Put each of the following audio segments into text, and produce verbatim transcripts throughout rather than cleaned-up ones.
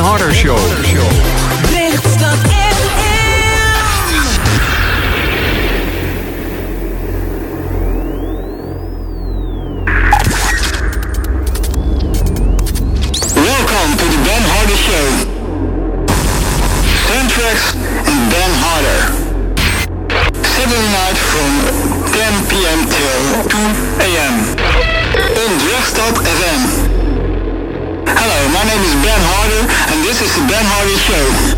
Harder Show. Lichtstad F M. Welcome to the Ben Harder Show. Soundtracks and Ben Harder. Saturday night from ten p.m. till two a.m. on Drachtstad F M. Hello, my name is Ben Harder and this is the Ben Harder Show.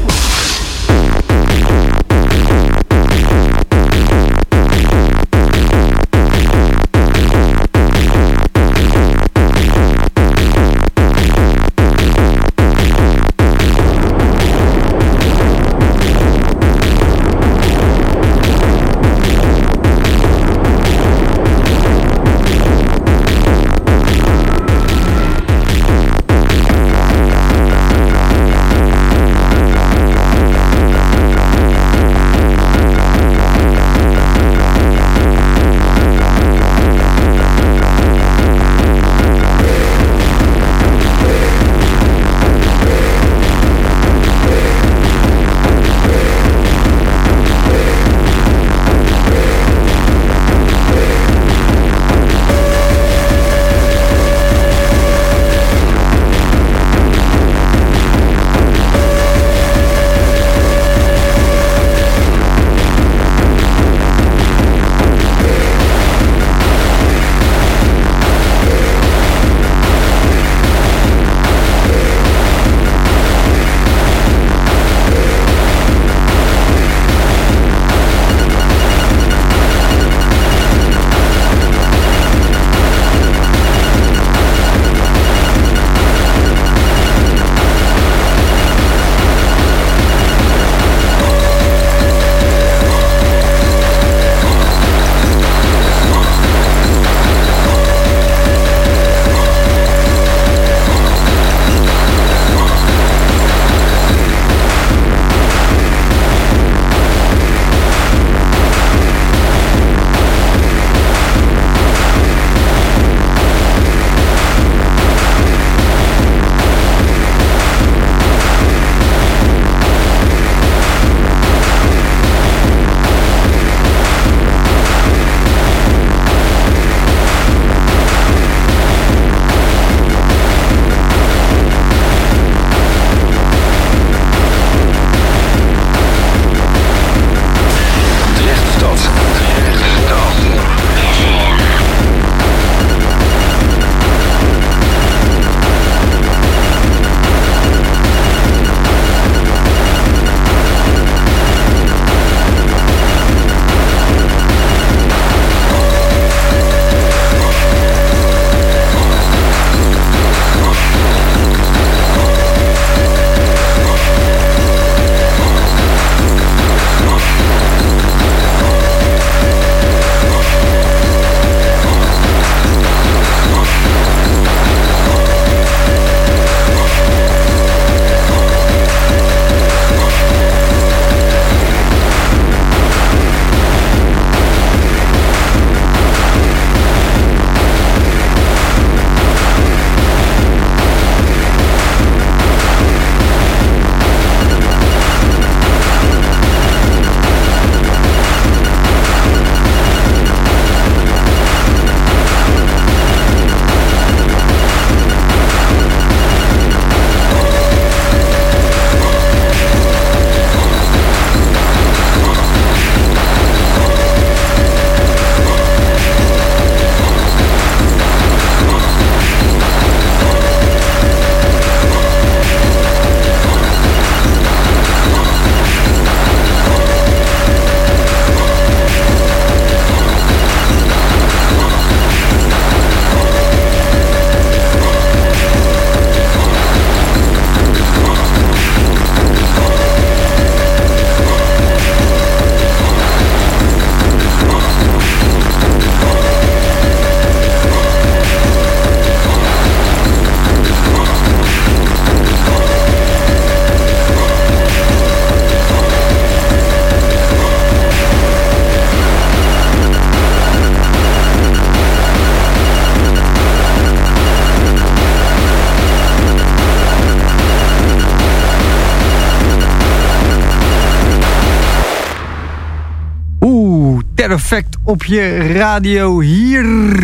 Terror Fact op je radio hier.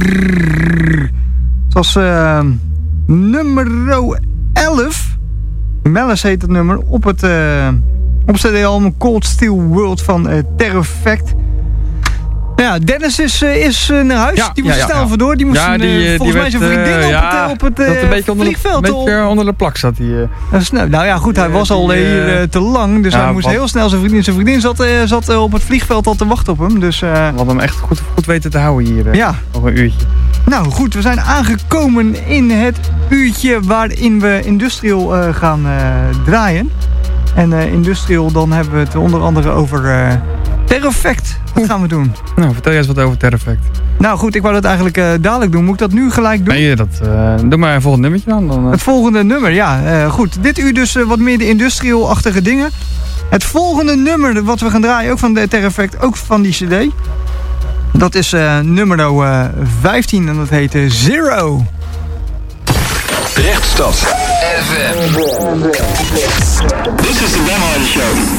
Zoals uh, nummer elf. Mellis heet het nummer. Op het uh, op C D-album Cold Steel World van uh, Terror Fact. Ja, Dennis is, uh, is uh, naar huis. Ja, die moest ja, snel ja, ja. vandoor. Die moest ja, die, uh, volgens die mij zijn vriendin uh, op ja, het, uh, op het uh, een beetje vliegveld. Een beetje uh, onder de plak zat hij. Uh. Nou ja, goed, hij was al uh, hier uh, te lang. Dus ja, hij moest wat... heel snel zijn vriendin. Zijn vriendin zat, uh, zat uh, op het vliegveld al te wachten op hem. Dus, uh, we hadden hem echt goed, goed weten te houden hier. Uh, ja. Nog een uurtje. Nou goed, we zijn aangekomen in het uurtje waarin we Industrial uh, gaan uh, draaien. En uh, Industrial, dan hebben we het onder andere over uh, Terror Fact. Wat gaan we doen? Nou, vertel jij eens wat over Terror Fact. Nou goed, ik wou dat eigenlijk uh, dadelijk doen. Moet ik dat nu gelijk doen? Nee, dat, uh, doe maar een volgend nummertje dan. dan uh... Het volgende nummer, ja. Uh, goed, dit uur dus uh, wat meer de industrial-achtige dingen. Het volgende nummer wat we gaan draaien, ook van de Terror Fact, ook van die cd. Dat is uh, nummer uh, vijftien en dat heet uh, Zero. Rechtstad F M. This is the Ben Harder Show.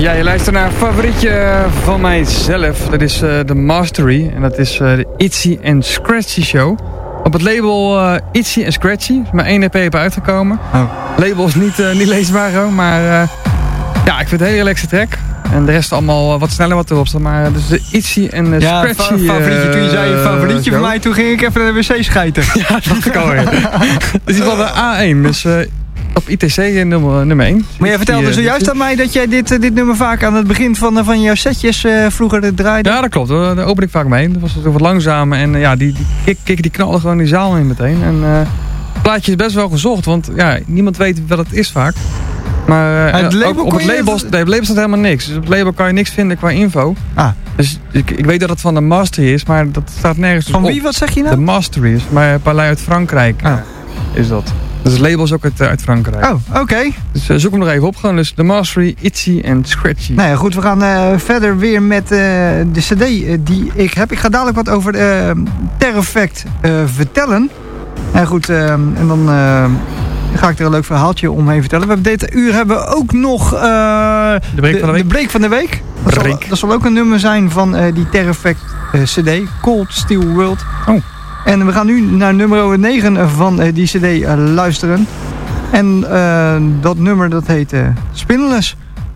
Ja, je luistert naar een favorietje van mijzelf. Dat is uh, de Mastery. En dat is uh, de Itzy and Scratchy Show. Op het label uh, Itzy and Scratchy. Is maar één E P op uitgekomen. Oh. Label is niet, uh, niet leesbaar, hoor, maar uh, ja, ik vind het een hele relaxe track. En de rest allemaal wat sneller wat erop staat. Maar dus de Itzy en uh, ja, Scratchy... Ja, fa favorietje. Toen je zei een favorietje uh, van mij, toen ging ik even naar de wc schijten. Ja, dat dacht ik alweer. Dus die van de A één. Dus uh, op I T C nummer, nummer één. Maar jij vertelde die, zojuist aan mij dat jij dit, dit nummer vaak aan het begin van, van jouw setjes uh, vroeger draaide. Ja, dat klopt. Daar open ik vaak mee. Dat was wat langzamer. En uh, ja, die, die kick, kick die knalde gewoon die zaal in meteen. En uh, het plaatje is best wel gezocht. Want ja, niemand weet wat het is vaak. Maar uh, het label op het label, nee, op het label staat helemaal niks. Dus op het label kan je niks vinden qua info. Ah. Dus ik, ik weet dat het van de Mastery is, maar dat staat nergens van op. Wie, wat zeg je nou? De Mastery is, maar Palais uit Frankrijk ah. uh, is dat. Dus het label is ook uit, uit Frankrijk. Oh, oké. Okay. Dus uh, zoek hem nog even op. Gewoon dus de Mastery, Itzy and Scratchy. Nou ja, goed. We gaan uh, verder weer met uh, de cd uh, die ik heb. Ik ga dadelijk wat over uh, Terrorfact uh, vertellen. En goed, uh, en dan... Uh, ga ik er een leuk verhaaltje omheen vertellen. We hebben dit uur hebben we ook nog uh, de, break de, de break van de week. Dat zal, dat zal ook een nummer zijn van uh, die Terrorfact uh, cd. Cold Steel World. Oh. En we gaan nu naar nummer negen van uh, die cd uh, luisteren. En uh, dat nummer dat heet uh, Spinless.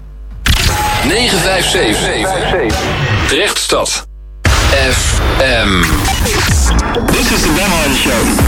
negen vijf zeven. Drechtstad. F M. This is the Ben Harder Show.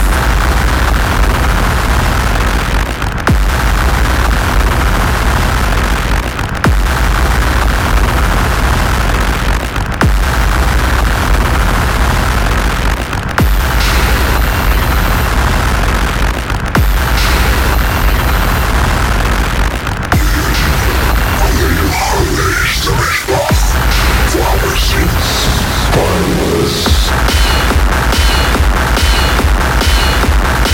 Spineless.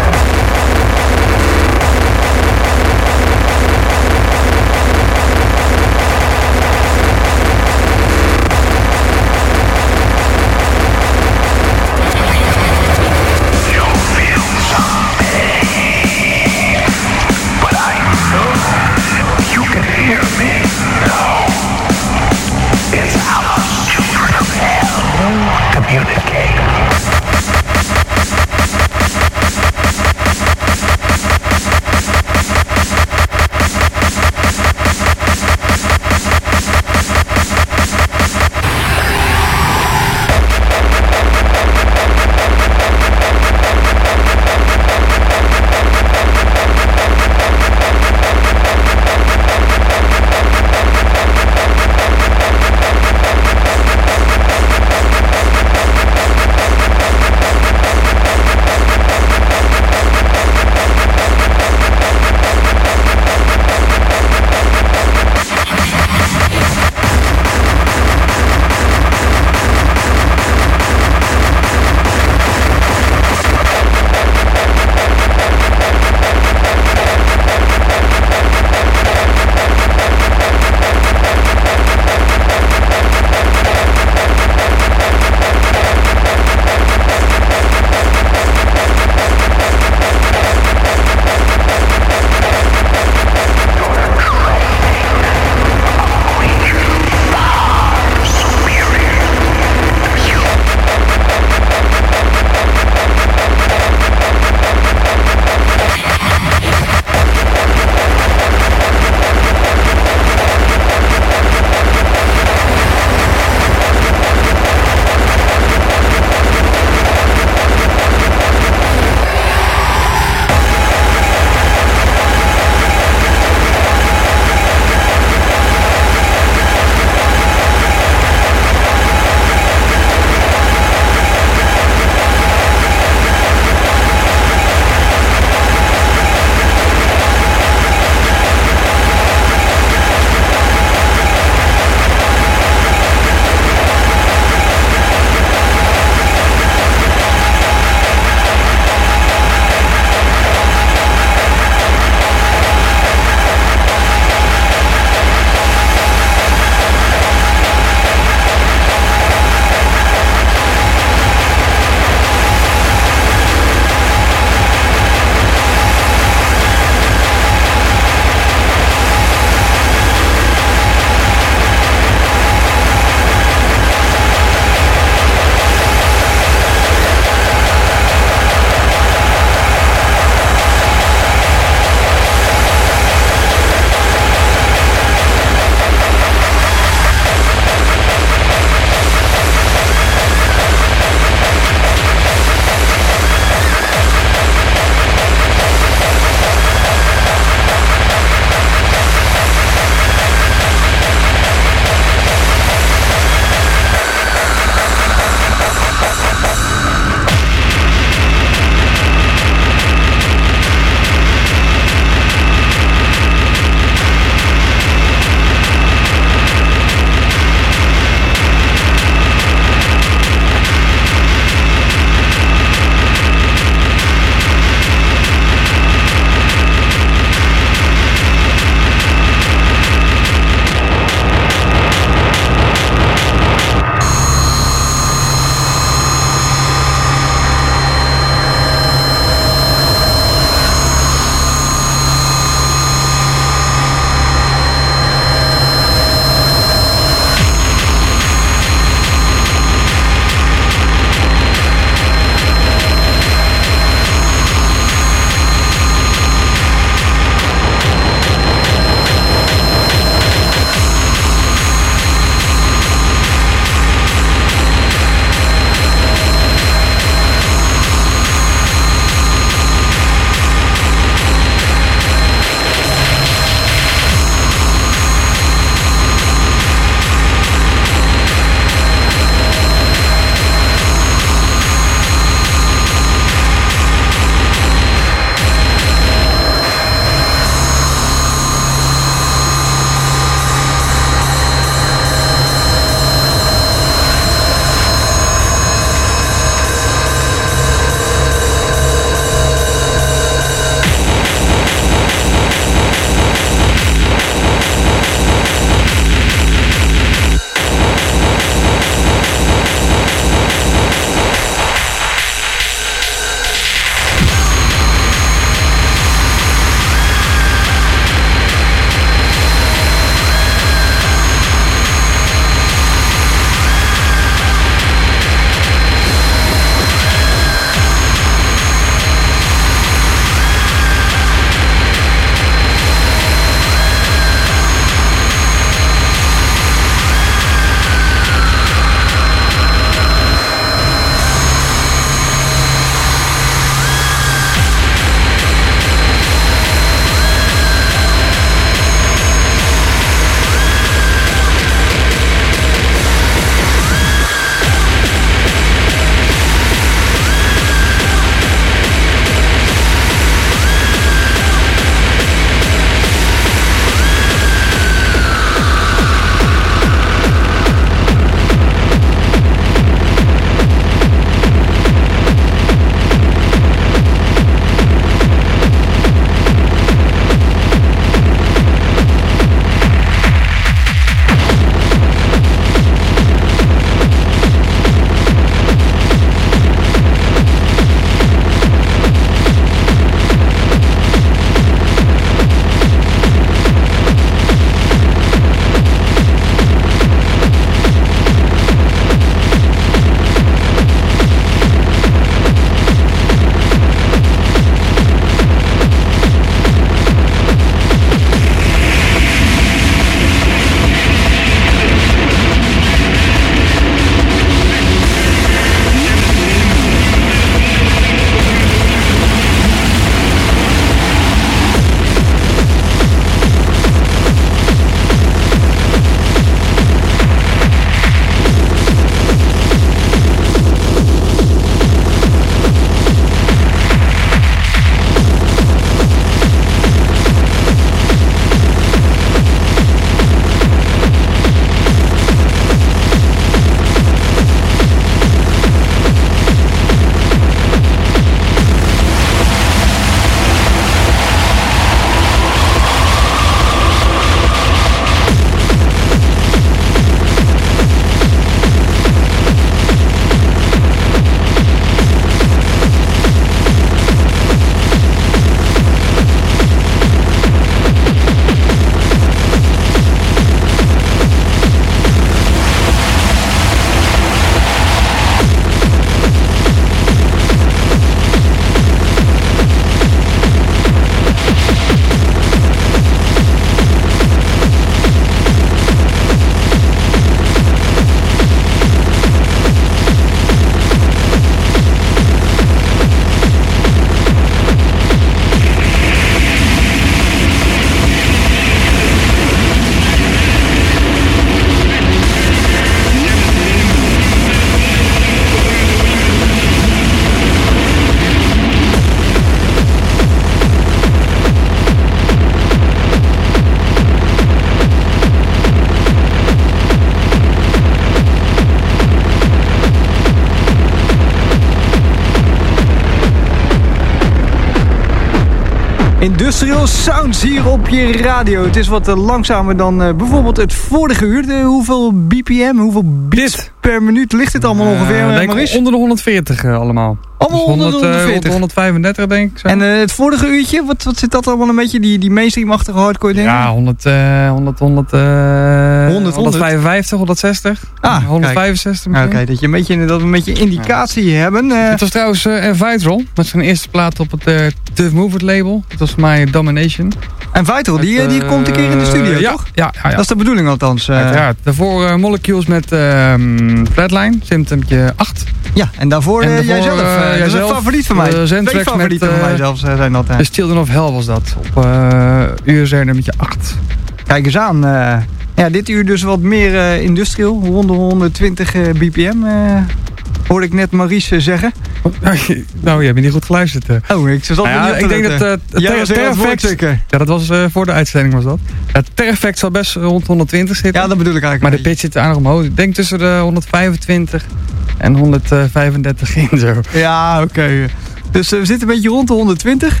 Industrial Sounds hier op je radio. Het is wat uh, langzamer dan uh, bijvoorbeeld het vorige uur. De, hoeveel B P M, hoeveel beats Dit. per minuut ligt het allemaal Uh, ongeveer? denk Maurice? onder de honderdveertig uh, allemaal. Allemaal Dus onder de honderd, uh, honderdveertig. honderdvijfendertig denk ik zo. En uh, het vorige uurtje, wat, wat zit dat allemaal een beetje? Die, die mainstream-achtige hardcore dingen? Ja, honderd, uh, honderd, honderd, uh, honderd, honderdvijfenvijftig, honderdzestig, Ah, honderdvijfenzestig Oké, misschien. okay, dat, je een beetje, dat we een beetje indicatie hebben. Uh, Het was trouwens uh, Vital, met zijn eerste plaat op het uh, Tough Movement label. Dat was My Domination. en Vital, die, Met, die uh, komt een keer in de studio, ja, toch? Ja, ja, ja. Dat is de bedoeling althans. Uh, Uiteraard. Daarvoor uh, Molecules met uh, Flatline, symptompje acht. ja, en daarvoor, En uh, daarvoor, jijzelf. Uh, uh, dat is een jijzelf, favoriet van mij. uh, Twee Zentracks favorieten met, van mij uh, zelfs uh, zijn dat. Uh. The Children of Hell was dat, op uh, U S R nummertje acht. Kijk eens aan. Uh, ja, dit uur dus wat meer uh, industrial. Rond de honderdtwintig uh, B P M. Uh, hoorde ik net Maurice zeggen. Nou, je hebt niet goed geluisterd. Uh. Oh, ik zat Nou ja, ik denk dat uh, Jij Ter- was weer aan het woord Terraflex... zeker. Ja, dat was uh, voor de uitzending was dat. Het Terraflex zal best rond honderdtwintig zitten. Ja, dat bedoel ik eigenlijk. Maar de pitch zit aardig omhoog. Ik denk tussen de honderdvijfentwintig en honderdvijfendertig in zo. Ja, oké. Okay. Dus uh, we zitten een beetje rond de honderdtwintig.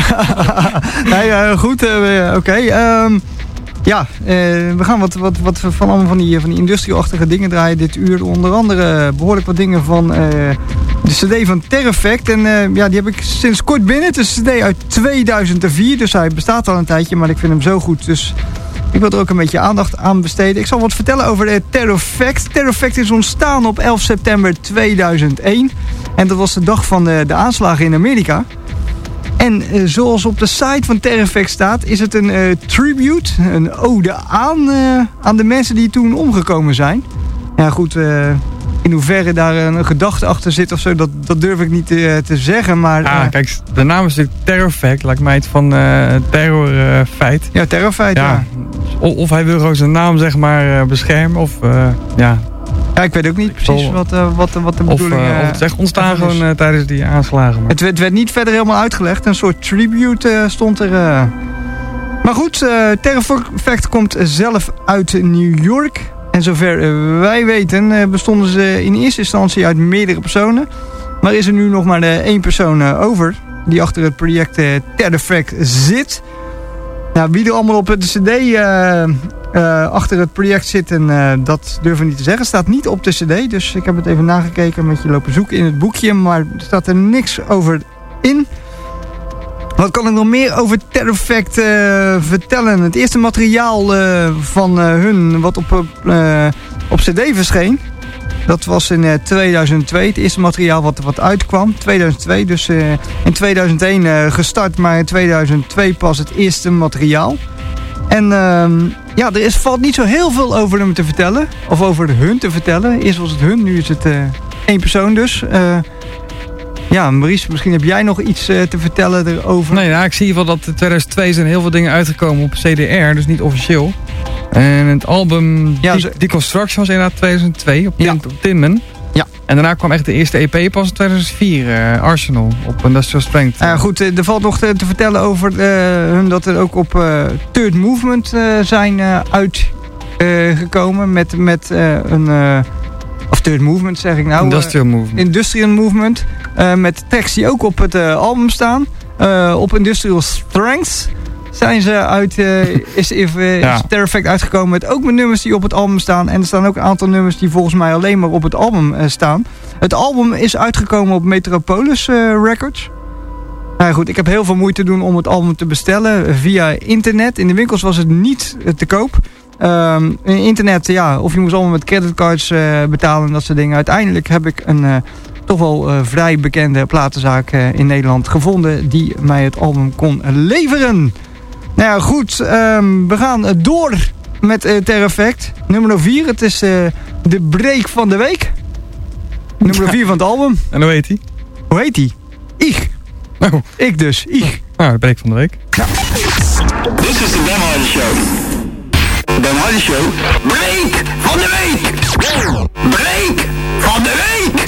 nee, uh, goed. Uh, oké. Okay. Um, ja, uh, we gaan wat, wat, wat van allemaal van die, van die industrieachtige dingen draaien dit uur. Onder andere behoorlijk wat dingen van uh, de cd van Terrafect. En uh, ja, die heb ik sinds kort binnen. Het is een cd uit tweeduizend vier, dus hij bestaat al een tijdje. Maar ik vind hem zo goed, dus ik wil er ook een beetje aandacht aan besteden. Ik zal wat vertellen over de Terrafect. Terrafect is ontstaan op elf september tweeduizend één. En dat was de dag van de, de aanslagen in Amerika. En uh, zoals op de site van Terrafect staat, is het een uh, tribute, een ode aan, uh, aan de mensen die toen omgekomen zijn. Ja goed, uh, in hoeverre daar een gedachte achter zit of zo, dat, dat durf ik niet te, te zeggen. Maar, Ah, uh, kijk, de naam is natuurlijk Terrorfact. Lijkt mij het van uh, terrorfeit. ja, Terrafect, ja. Ja. Of, of hij wil gewoon zijn naam zeg maar uh, beschermen. Of uh, ja. Ja, ik weet ook niet precies Zal- wat, uh, wat, wat de Of, bedoeling uh, uh, of het is echt ontstaan ervan is. gewoon uh, tijdens die aanslagen. Maar. Het werd, werd niet verder helemaal uitgelegd. Een soort tribute uh, stond er. Uh. Maar goed, uh, Terrafect komt zelf uit New York. En zover uh, wij weten uh, bestonden ze in eerste instantie uit meerdere personen. Maar is er nu nog maar uh, één persoon uh, over die achter het project uh, Terrafect zit. Nou, wie er allemaal op de cd uh, uh, achter het project zit, en, uh, dat durven we niet te zeggen. Staat niet op de cd, dus ik heb het even nagekeken, met je lopen zoeken in het boekje. Maar er staat er niks over in. Wat kan ik nog meer over Terrafect uh, vertellen? Het eerste materiaal uh, van uh, hun wat op, uh, op cd verscheen, dat was in uh, tweeduizend twee. Het eerste materiaal wat, wat uitkwam. tweeduizend twee, dus uh, in tweeduizend één uh, gestart, maar in tweeduizend twee pas het eerste materiaal. En uh, ja, er is, valt niet zo heel veel over hem te vertellen. Of over hun te vertellen. Eerst was het hun, nu is het uh, één persoon dus. Uh, ja, Maurice, misschien heb jij nog iets uh, te vertellen erover. Nee, nou, ik zie wel dat in tweeduizend twee zijn heel veel dingen uitgekomen op C D R, dus niet officieel. En het album Ja, Die- ze- Deconstruction was inderdaad tweeduizend twee op, Tin, Ja. op Tinman. Ja. En daarna kwam echt de eerste E P pas in tweeduizend vier, uh, Arsenal, op Industrial Strength. Uh, goed, uh, er valt nog te, te vertellen over uh, hun dat er ook op uh, Third Movement uh, zijn uh, uitgekomen uh, met, met uh, een... Uh, of Third Movement zeg ik nou. Industrial Movement. Uh, Industrial Movement. Uh, met tracks die ook op het uh, album staan. Uh, op Industrial Strength zijn ze uit, uh, is, is, uh, Ja. is Terrafect uitgekomen met ook met nummers die op het album staan. En er staan ook een aantal nummers die volgens mij alleen maar op het album uh, staan. Het album is uitgekomen op Metropolis uh, Records. Nou goed, ik heb heel veel moeite doen om het album te bestellen via internet. In de winkels was het niet uh, te koop. Um, in internet, ja, of je moest allemaal met creditcards uh, betalen en dat soort dingen. Uiteindelijk heb ik een uh, toch wel uh, vrij bekende platenzaak uh, in Nederland gevonden die mij het album kon leveren. Nou ja, goed, um, we gaan uh, door met uh, Terrafect. Nummer vier, het is uh, de break van de week. Nummer vier van het album. En hoe heet hij? Hoe heet die? Ich. Oh, Ik dus, Ich. nou, de break van de week. This is the Ben Hardy Show. Ben Hardy Show. Break van de week. Break van de week.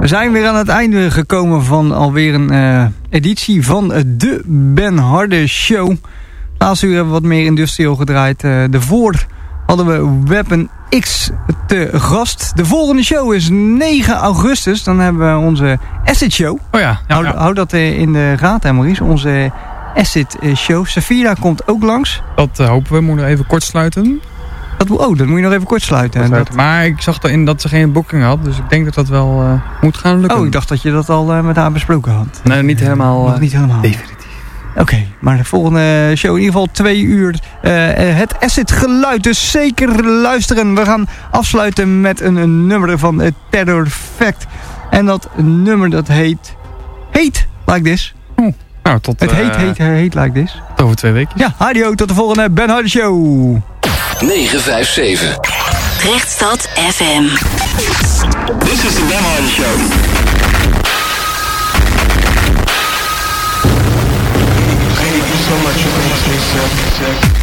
zijn weer aan het einde gekomen van alweer een uh, editie van de Ben Harder Show. Laatst uur hebben we wat meer industrial gedraaid. Uh, daarvoor hadden we Weapon X te gast. De volgende show is negen augustus. Dan hebben we onze Acid Show. Oh ja. ja, hou, ja. hou dat uh, in de gaten, Maurice. Onze Acid uh, Show. Safira komt ook langs. Dat uh, hopen we. Moeten we even kort sluiten. Dat, oh, dat moet je nog even kort sluiten. Dat, maar ik zag erin dat ze geen boeking had. Dus ik denk dat dat wel uh, moet gaan lukken. Oh, ik dacht dat je dat al uh, met haar besproken had. Nee, niet helemaal. Nog niet helemaal. Definitief. Oké, okay, maar de volgende show in ieder geval twee uur. Uh, het Acid geluid, dus zeker luisteren. We gaan afsluiten met een, een nummer van uh, Terror Fact. En dat nummer dat heet... Heet Like This. Oh, nou, tot... Het uh, heet, heet, heet Like This. Tot over twee weken. Ja, adieu, tot de volgende Ben Harder Show. negen vijf zeven. Rechtstad F M. This is the Ben Harder Show. Thank you so much for listening, sir.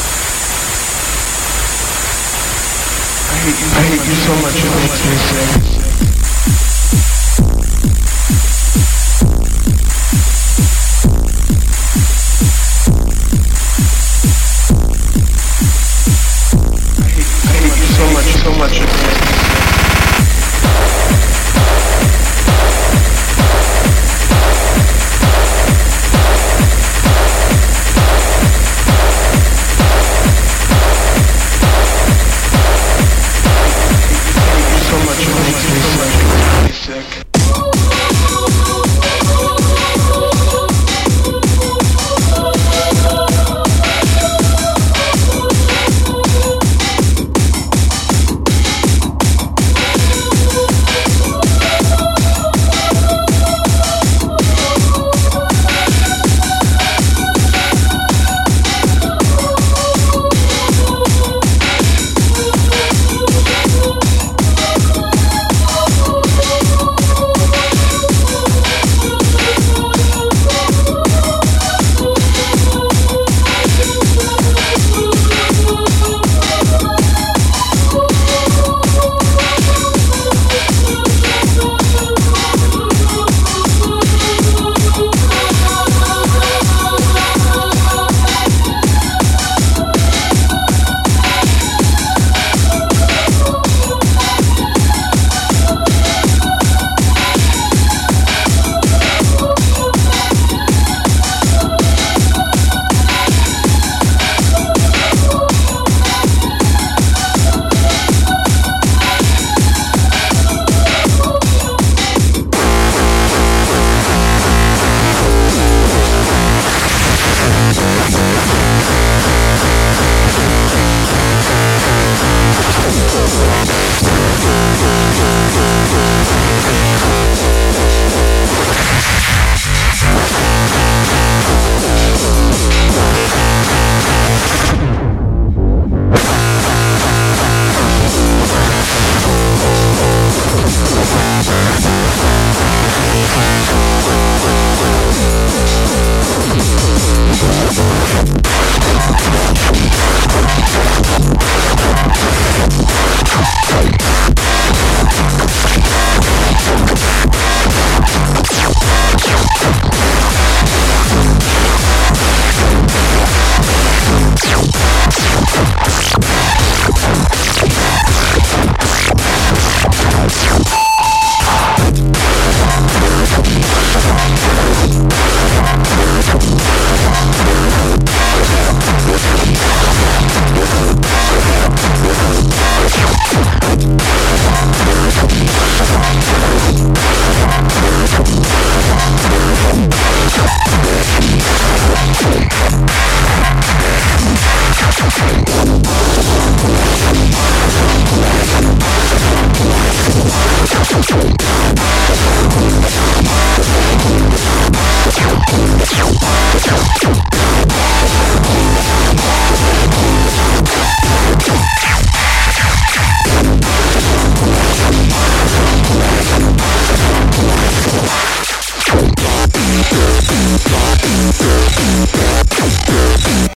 Thank you so much, it makes me sick.